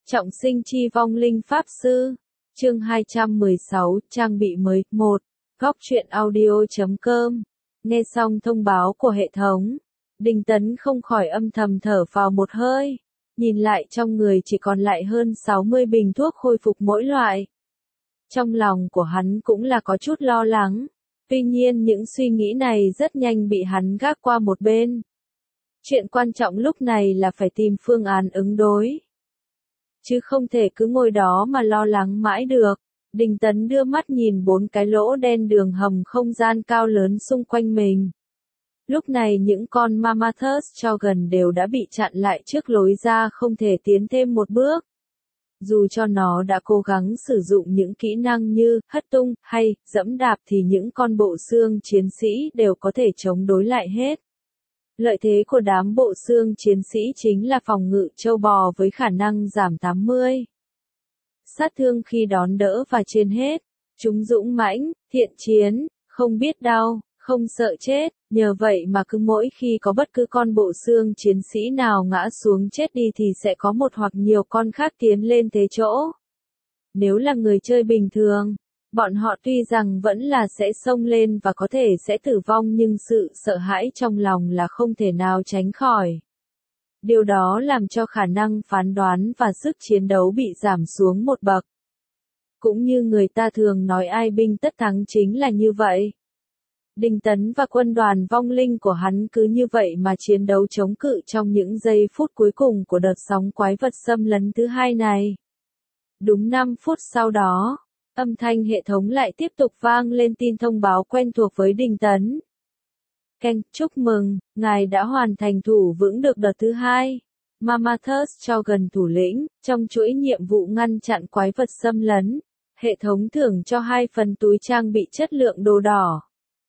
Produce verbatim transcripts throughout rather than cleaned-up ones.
Trọng sinh chi vong linh pháp sư. Chương hai trăm mười sáu, trang bị mới. một. Góc truyện audio chấm com. Nghe xong thông báo của hệ thống, Đinh Tấn không khỏi âm thầm thở phào một hơi. Nhìn lại trong người chỉ còn lại hơn sáu mươi bình thuốc khôi phục mỗi loại. Trong lòng của hắn cũng là có chút lo lắng. Tuy nhiên những suy nghĩ này rất nhanh bị hắn gác qua một bên. Chuyện quan trọng lúc này là phải tìm phương án ứng đối, chứ không thể cứ ngồi đó mà lo lắng mãi được. Đinh Tấn đưa mắt nhìn bốn cái lỗ đen đường hầm không gian cao lớn xung quanh mình. Lúc này những con Mammothus cho gần đều đã bị chặn lại trước lối ra, không thể tiến thêm một bước. Dù cho nó đã cố gắng sử dụng những kỹ năng như hất tung hay dẫm đạp thì những con bộ xương chiến sĩ đều có thể chống đối lại hết. Lợi thế của đám bộ xương chiến sĩ chính là phòng ngự trâu bò với khả năng giảm tám mươi. Sát thương khi đón đỡ và trên hết, chúng dũng mãnh, thiện chiến, không biết đau, không sợ chết, nhờ vậy mà cứ mỗi khi có bất cứ con bộ xương chiến sĩ nào ngã xuống chết đi thì sẽ có một hoặc nhiều con khác tiến lên thế chỗ. Nếu là người chơi bình thường, bọn họ tuy rằng vẫn là sẽ xông lên và có thể sẽ tử vong, nhưng sự sợ hãi trong lòng là không thể nào tránh khỏi. Điều đó làm cho khả năng phán đoán và sức chiến đấu bị giảm xuống một bậc. Cũng như người ta thường nói ai binh tất thắng chính là như vậy. Đinh Tấn và quân đoàn vong linh của hắn cứ như vậy mà chiến đấu chống cự trong những giây phút cuối cùng của đợt sóng quái vật xâm lấn thứ hai này. Đúng năm phút sau đó, âm thanh hệ thống lại tiếp tục vang lên tin thông báo quen thuộc với Đinh Tấn. Keng, chúc mừng, ngài đã hoàn thành thủ vững được đợt thứ hai. Mammothus cho gần thủ lĩnh, trong chuỗi nhiệm vụ ngăn chặn quái vật xâm lấn, hệ thống thưởng cho hai phần túi trang bị chất lượng đồ đỏ,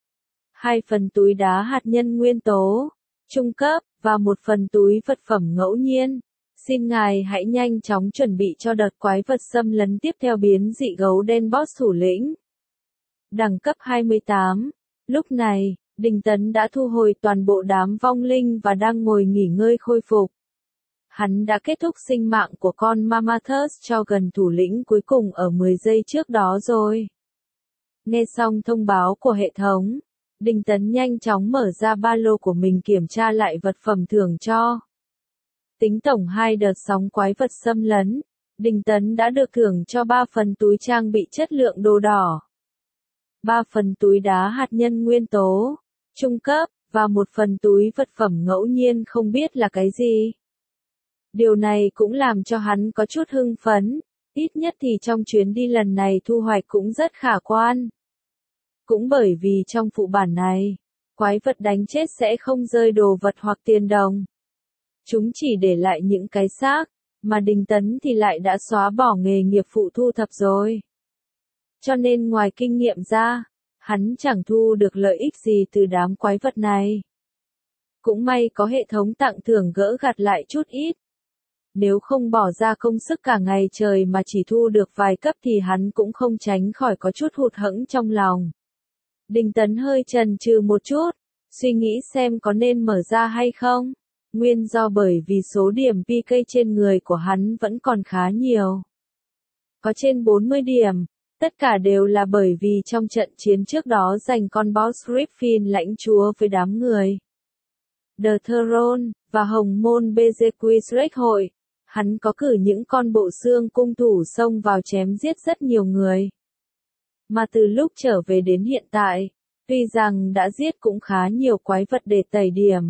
hai phần túi đá hạt nhân nguyên tố, trung cấp, và một phần túi vật phẩm ngẫu nhiên. Xin ngài hãy nhanh chóng chuẩn bị cho đợt quái vật xâm lấn tiếp theo biến dị gấu đen boss thủ lĩnh. Đẳng cấp hai mươi tám. Lúc này, Đinh Tấn đã thu hồi toàn bộ đám vong linh và đang ngồi nghỉ ngơi khôi phục. Hắn đã kết thúc sinh mạng của con Mammothus cho gần thủ lĩnh cuối cùng ở mười giây trước đó rồi. Nghe xong thông báo của hệ thống, Đinh Tấn nhanh chóng mở ra ba lô của mình kiểm tra lại vật phẩm thưởng cho. Tính tổng hai đợt sóng quái vật xâm lấn, Đinh Tấn đã được thưởng cho ba phần túi trang bị chất lượng đồ đỏ, ba phần túi đá hạt nhân nguyên tố, trung cấp, và một phần túi vật phẩm ngẫu nhiên không biết là cái gì. Điều này cũng làm cho hắn có chút hưng phấn, ít nhất thì trong chuyến đi lần này thu hoạch cũng rất khả quan. Cũng bởi vì trong phụ bản này, quái vật đánh chết sẽ không rơi đồ vật hoặc tiền đồng. Chúng chỉ để lại những cái xác, mà Đinh Tấn thì lại đã xóa bỏ nghề nghiệp phụ thu thập rồi. Cho nên ngoài kinh nghiệm ra, hắn chẳng thu được lợi ích gì từ đám quái vật này. Cũng may có hệ thống tặng thưởng gỡ gặt lại chút ít. Nếu không bỏ ra công sức cả ngày trời mà chỉ thu được vài cấp thì hắn cũng không tránh khỏi có chút hụt hẫng trong lòng. Đinh Tấn hơi chần chừ một chút, suy nghĩ xem có nên mở ra hay không. Nguyên do bởi vì số điểm pê ca trên người của hắn vẫn còn khá nhiều. Có trên bốn mươi điểm, tất cả đều là bởi vì trong trận chiến trước đó giành con boss Griffin lãnh chúa với đám người The Throne, và Hồng Môn Bezequistrek hội, hắn có cử những con bộ xương cung thủ xông vào chém giết rất nhiều người. Mà từ lúc trở về đến hiện tại, tuy rằng đã giết cũng khá nhiều quái vật để tẩy điểm,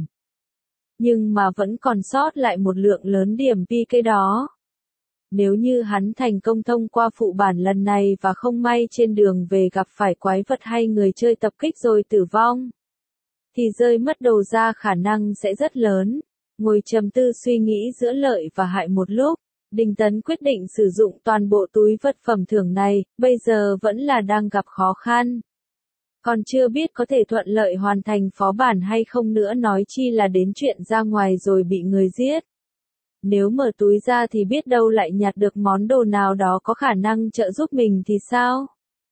nhưng mà vẫn còn sót lại một lượng lớn điểm pê ca đó. Nếu như hắn thành công thông qua phụ bản lần này và không may trên đường về gặp phải quái vật hay người chơi tập kích rồi tử vong, thì rơi mất đồ ra khả năng sẽ rất lớn. Ngồi trầm tư suy nghĩ giữa lợi và hại một lúc, Đinh Tấn quyết định sử dụng toàn bộ túi vật phẩm thưởng này, bây giờ vẫn là đang gặp khó khăn. Còn chưa biết có thể thuận lợi hoàn thành phó bản hay không nữa, nói chi là đến chuyện ra ngoài rồi bị người giết. Nếu mở túi ra thì biết đâu lại nhặt được món đồ nào đó có khả năng trợ giúp mình thì sao?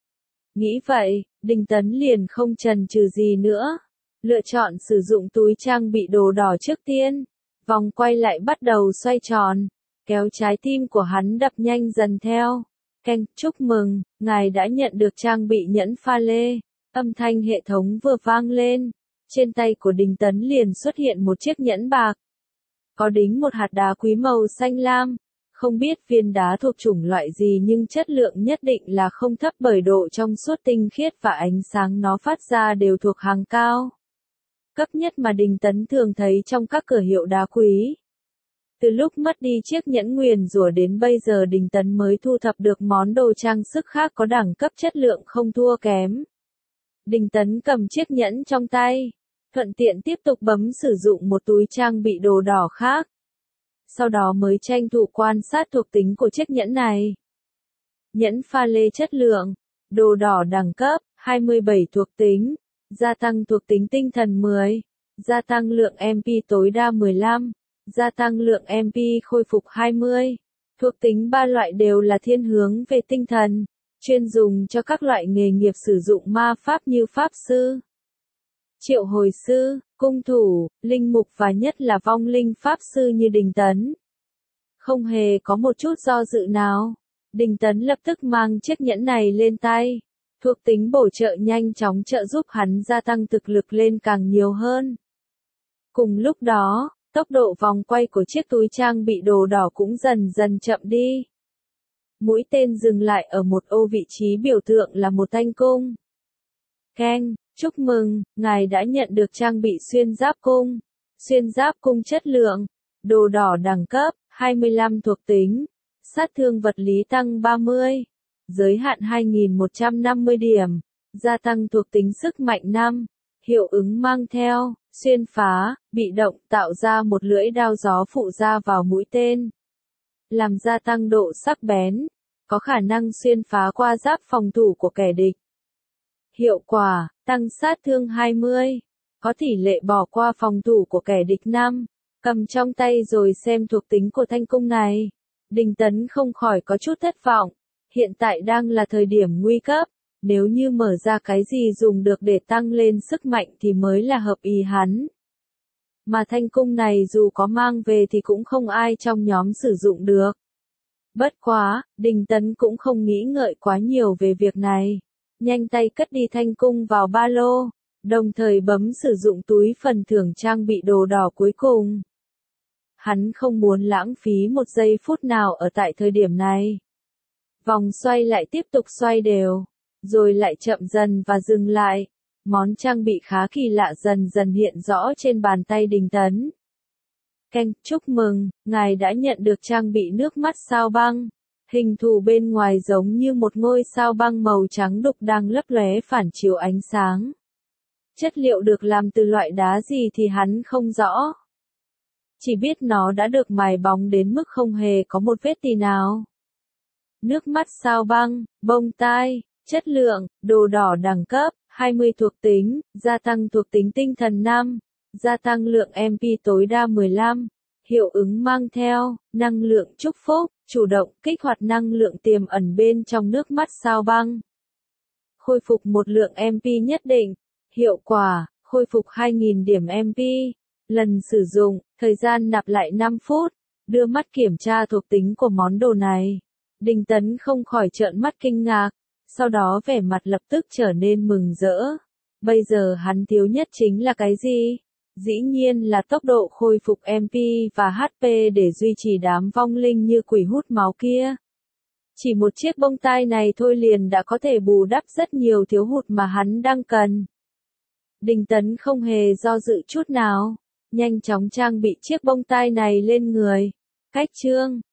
Nghĩ vậy, Đinh Tấn liền không chần chừ gì nữa. Lựa chọn sử dụng túi trang bị đồ đỏ trước tiên. Vòng quay lại bắt đầu xoay tròn. kéo trái tim của hắn đập nhanh dần theo. Keng, chúc mừng, ngài đã nhận được trang bị nhẫn pha lê. Âm thanh hệ thống vừa vang lên, trên tay của Đinh Tấn liền xuất hiện một chiếc nhẫn bạc. Có đính một hạt đá quý màu xanh lam. Không biết viên đá thuộc chủng loại gì nhưng chất lượng nhất định là không thấp bởi độ trong suốt tinh khiết và ánh sáng nó phát ra đều thuộc hàng cao. Cấp nhất mà Đinh Tấn thường thấy trong các cửa hiệu đá quý. Từ lúc mất đi chiếc nhẫn nguyền rủa đến bây giờ Đinh Tấn mới thu thập được món đồ trang sức khác có đẳng cấp chất lượng không thua kém. Đinh Tấn cầm chiếc nhẫn trong tay, thuận tiện tiếp tục bấm sử dụng một túi trang bị đồ đỏ khác. Sau đó mới tranh thủ quan sát thuộc tính của chiếc nhẫn này. Nhẫn pha lê chất lượng, đồ đỏ đẳng cấp, hai mươi bảy thuộc tính, gia tăng thuộc tính tinh thần mười, gia tăng lượng em pê tối đa mười lăm, gia tăng lượng em pê khôi phục hai mươi. Thuộc tính ba loại đều là thiên hướng về tinh thần, chuyên dùng cho các loại nghề nghiệp sử dụng ma pháp như pháp sư, triệu hồi sư, cung thủ, linh mục và nhất là vong linh pháp sư như Đinh Tấn. Không hề có một chút do dự nào, Đinh Tấn lập tức mang chiếc nhẫn này lên tay. Thuộc tính bổ trợ nhanh chóng trợ giúp hắn gia tăng thực lực lên càng nhiều hơn. Cùng lúc đó, tốc độ vòng quay của chiếc túi trang bị đồ đỏ cũng dần dần chậm đi. Mũi tên dừng lại ở một ô vị trí biểu tượng là một thanh cung. Keng, chúc mừng, ngài đã nhận được trang bị xuyên giáp cung. Xuyên giáp cung chất lượng, đồ đỏ đẳng cấp, hai mươi lăm thuộc tính, sát thương vật lý tăng ba mươi, giới hạn hai nghìn một trăm năm mươi điểm, gia tăng thuộc tính sức mạnh năm, hiệu ứng mang theo, xuyên phá, bị động tạo ra một lưỡi đao gió phụ ra vào mũi tên. Làm gia tăng độ sắc bén, có khả năng xuyên phá qua giáp phòng thủ của kẻ địch. Hiệu quả, tăng sát thương hai mươi, có tỷ lệ bỏ qua phòng thủ của kẻ địch năm. Cầm trong tay rồi xem thuộc tính của thanh cung này. Đinh Tấn không khỏi có chút thất vọng. Hiện tại đang là thời điểm nguy cấp. Nếu như mở ra cái gì dùng được để tăng lên sức mạnh thì mới là hợp ý hắn. Mà thanh cung này dù có mang về thì cũng không ai trong nhóm sử dụng được. Bất quá, Đinh Tấn cũng không nghĩ ngợi quá nhiều về việc này. Nhanh tay cất đi thanh cung vào ba lô, đồng thời bấm sử dụng túi phần thưởng trang bị đồ đỏ cuối cùng. Hắn không muốn lãng phí một giây phút nào ở tại thời điểm này. Vòng xoay lại tiếp tục xoay đều, rồi lại chậm dần và dừng lại. Món trang bị khá kỳ lạ dần dần hiện rõ trên bàn tay Đinh Tấn. Keng, chúc mừng, ngài đã nhận được trang bị nước mắt sao băng. Hình thù bên ngoài giống như một ngôi sao băng màu trắng đục đang lấp lóe phản chiếu ánh sáng. Chất liệu được làm từ loại đá gì thì hắn không rõ. Chỉ biết nó đã được mài bóng đến mức không hề có một vết tì nào. Nước mắt sao băng, bông tai, chất lượng, đồ đỏ đẳng cấp, hai mươi thuộc tính, gia tăng thuộc tính tinh thần năm, gia tăng lượng em pê tối đa mười lăm, hiệu ứng mang theo, năng lượng chúc phúc, chủ động kích hoạt năng lượng tiềm ẩn bên trong nước mắt sao băng. Khôi phục một lượng em pê nhất định, hiệu quả, khôi phục hai nghìn điểm em pê, lần sử dụng, thời gian nạp lại năm phút, đưa mắt kiểm tra thuộc tính của món đồ này. Đinh Tấn không khỏi trợn mắt kinh ngạc, sau đó vẻ mặt lập tức trở nên mừng rỡ. Bây giờ hắn thiếu nhất chính là cái gì? Dĩ nhiên là tốc độ khôi phục em pê và hát pê để duy trì đám vong linh như quỷ hút máu kia. Chỉ một chiếc bông tai này thôi liền đã có thể bù đắp rất nhiều thiếu hụt mà hắn đang cần. Đinh Tấn không hề do dự chút nào, nhanh chóng trang bị chiếc bông tai này lên người. Cách chương